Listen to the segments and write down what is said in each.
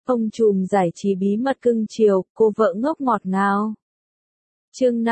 Ông trùm giải trí bí mật cưng chiều, cô vợ ngốc ngọt ngào. Chương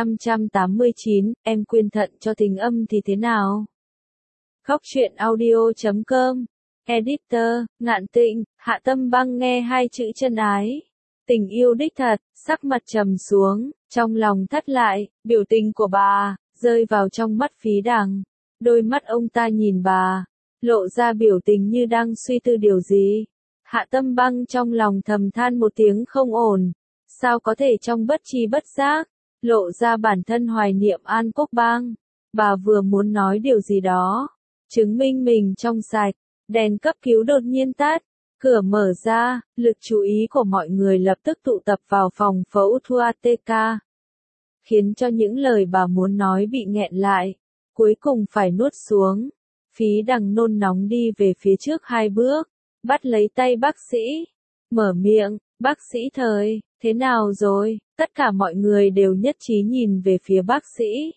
589, em quyên thận cho Tình Âm thì thế nào? Góc truyện audio.com. Editor, Ngạn Tịnh, Hạ Tâm Băng nghe hai chữ chân ái. Tình yêu đích thật, sắc mặt trầm xuống, trong lòng thắt lại, biểu tình của bà, rơi vào trong mắt Phí Đằng. Đôi mắt ông ta nhìn bà, lộ ra biểu tình như đang suy tư điều gì. Hạ Tâm Băng trong lòng thầm than một tiếng không ổn. Sao có thể trong bất tri bất giác, lộ ra bản thân hoài niệm An Quốc Bang. Bà vừa muốn nói điều gì đó, chứng minh mình trong sạch, đèn cấp cứu đột nhiên tắt, cửa mở ra, lực chú ý của mọi người lập tức tụ tập vào phòng phẫu thuật ATK. Khiến cho những lời bà muốn nói bị nghẹn lại, cuối cùng phải nuốt xuống. Phí Đằng nôn nóng đi về phía trước 2 bước, bắt lấy tay bác sĩ, mở miệng, bác sĩ Thời, thế nào rồi? Tất cả mọi người đều nhất trí nhìn về phía bác sĩ.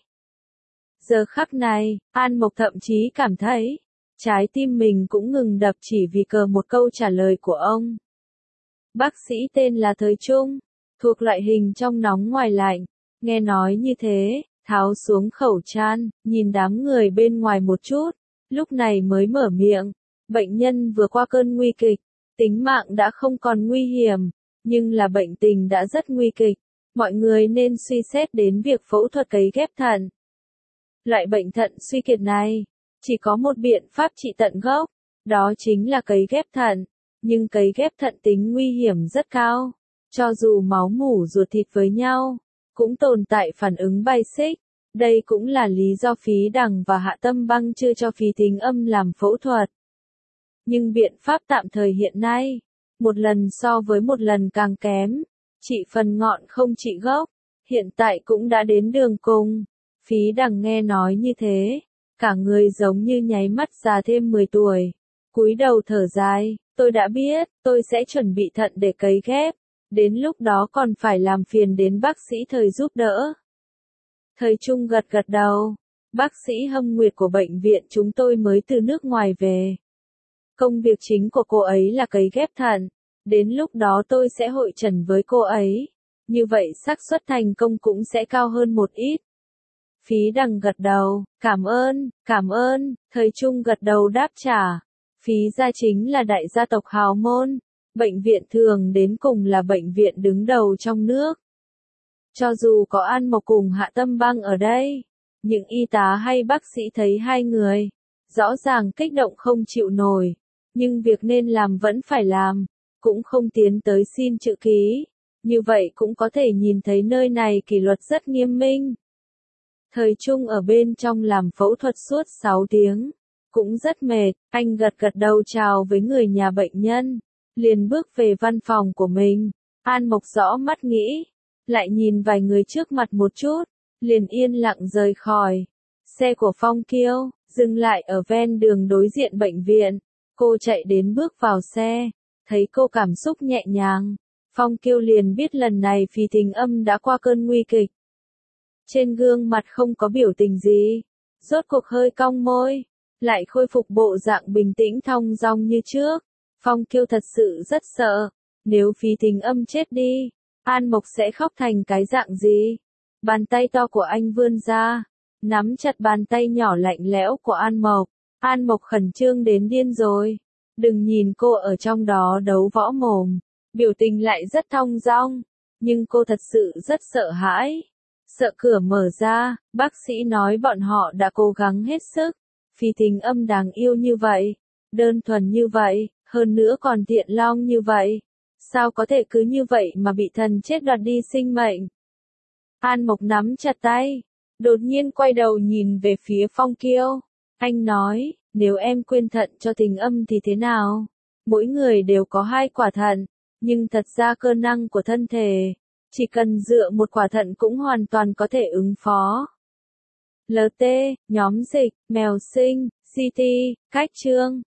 Giờ khắc này, An Mộc thậm chí cảm thấy, trái tim mình cũng ngừng đập chỉ vì cờ một câu trả lời của ông. Bác sĩ tên là Thời Trung, thuộc loại hình trong nóng ngoài lạnh, nghe nói như thế, tháo xuống khẩu trang, nhìn đám người bên ngoài một chút, lúc này mới mở miệng. Bệnh nhân vừa qua cơn nguy kịch, tính mạng đã không còn nguy hiểm, nhưng là bệnh tình đã rất nguy kịch, mọi người nên suy xét đến việc phẫu thuật cấy ghép thận. Loại bệnh thận suy kiệt này, chỉ có một biện pháp trị tận gốc, đó chính là cấy ghép thận, nhưng cấy ghép thận tính nguy hiểm rất cao, cho dù máu mủ ruột thịt với nhau, cũng tồn tại phản ứng bài xích. Đây cũng là lý do Phí Đằng và Hạ Tâm Băng chưa cho Phí Tình Âm làm phẫu thuật. Nhưng biện pháp tạm thời hiện nay, một lần so với một lần càng kém, trị phần ngọn không trị gốc, hiện tại cũng đã đến đường cùng. Phí Đằng nghe nói như thế, cả người giống như nháy mắt già thêm 10 tuổi, cúi đầu thở dài, tôi đã biết, tôi sẽ chuẩn bị thận để cấy ghép, đến lúc đó còn phải làm phiền đến bác sĩ Thời giúp đỡ. Thời Trung gật gật đầu, bác sĩ Hâm Nguyệt của bệnh viện chúng tôi mới từ nước ngoài về. Công việc chính của cô ấy là cấy ghép thận, đến lúc đó tôi sẽ hội chẩn với cô ấy, như vậy xác suất thành công cũng sẽ cao hơn một ít. Phí Đằng gật đầu, cảm ơn, Thời Trung gật đầu đáp trả. Phí gia chính là đại gia tộc hào môn, bệnh viện thường đến cùng là bệnh viện đứng đầu trong nước. Cho dù có An Mộc cùng Hạ Tâm Băng ở đây, những y tá hay bác sĩ thấy hai người, rõ ràng kích động không chịu nổi, nhưng việc nên làm vẫn phải làm, cũng không tiến tới xin chữ ký, như vậy cũng có thể nhìn thấy nơi này kỷ luật rất nghiêm minh. Thời Trung ở bên trong làm phẫu thuật suốt 6 tiếng, cũng rất mệt, anh gật gật đầu chào với người nhà bệnh nhân, liền bước về văn phòng của mình. An Mộc rõ mắt nghĩ, lại nhìn vài người trước mặt một chút, liền yên lặng rời khỏi. Xe của Phong Kiêu dừng lại ở ven đường đối diện bệnh viện, cô chạy đến bước vào xe, thấy cô cảm xúc nhẹ nhàng, Phong Kiêu liền biết lần này Phí Tình Âm đã qua cơn nguy kịch. Trên gương mặt không có biểu tình gì, rốt cuộc hơi cong môi, lại khôi phục bộ dạng bình tĩnh thong dong như trước. Phong Kiêu thật sự rất sợ, nếu Phí Tình Âm chết đi, An Mộc sẽ khóc thành cái dạng gì? Bàn tay to của anh vươn ra, nắm chặt bàn tay nhỏ lạnh lẽo của An Mộc. An Mộc khẩn trương đến điên rồi. Đừng nhìn cô ở trong đó đấu võ mồm, biểu tình lại rất thong dong, nhưng cô thật sự rất sợ hãi. Sợ cửa mở ra, bác sĩ nói bọn họ đã cố gắng hết sức. Phí Tình Âm đáng yêu như vậy, đơn thuần như vậy, hơn nữa còn tiện long như vậy. Sao có thể cứ như vậy mà bị thần chết đoạt đi sinh mệnh? An Mộc nắm chặt tay, đột nhiên quay đầu nhìn về phía Phong Kiêu. Anh nói, nếu em quyên thận cho Tình Âm thì thế nào? Mỗi người đều có 2 quả thận, nhưng thật ra cơ năng của thân thể, chỉ cần dựa một quả thận cũng hoàn toàn có thể ứng phó. LT, nhóm dịch, mèo sinh, CT, cách chương.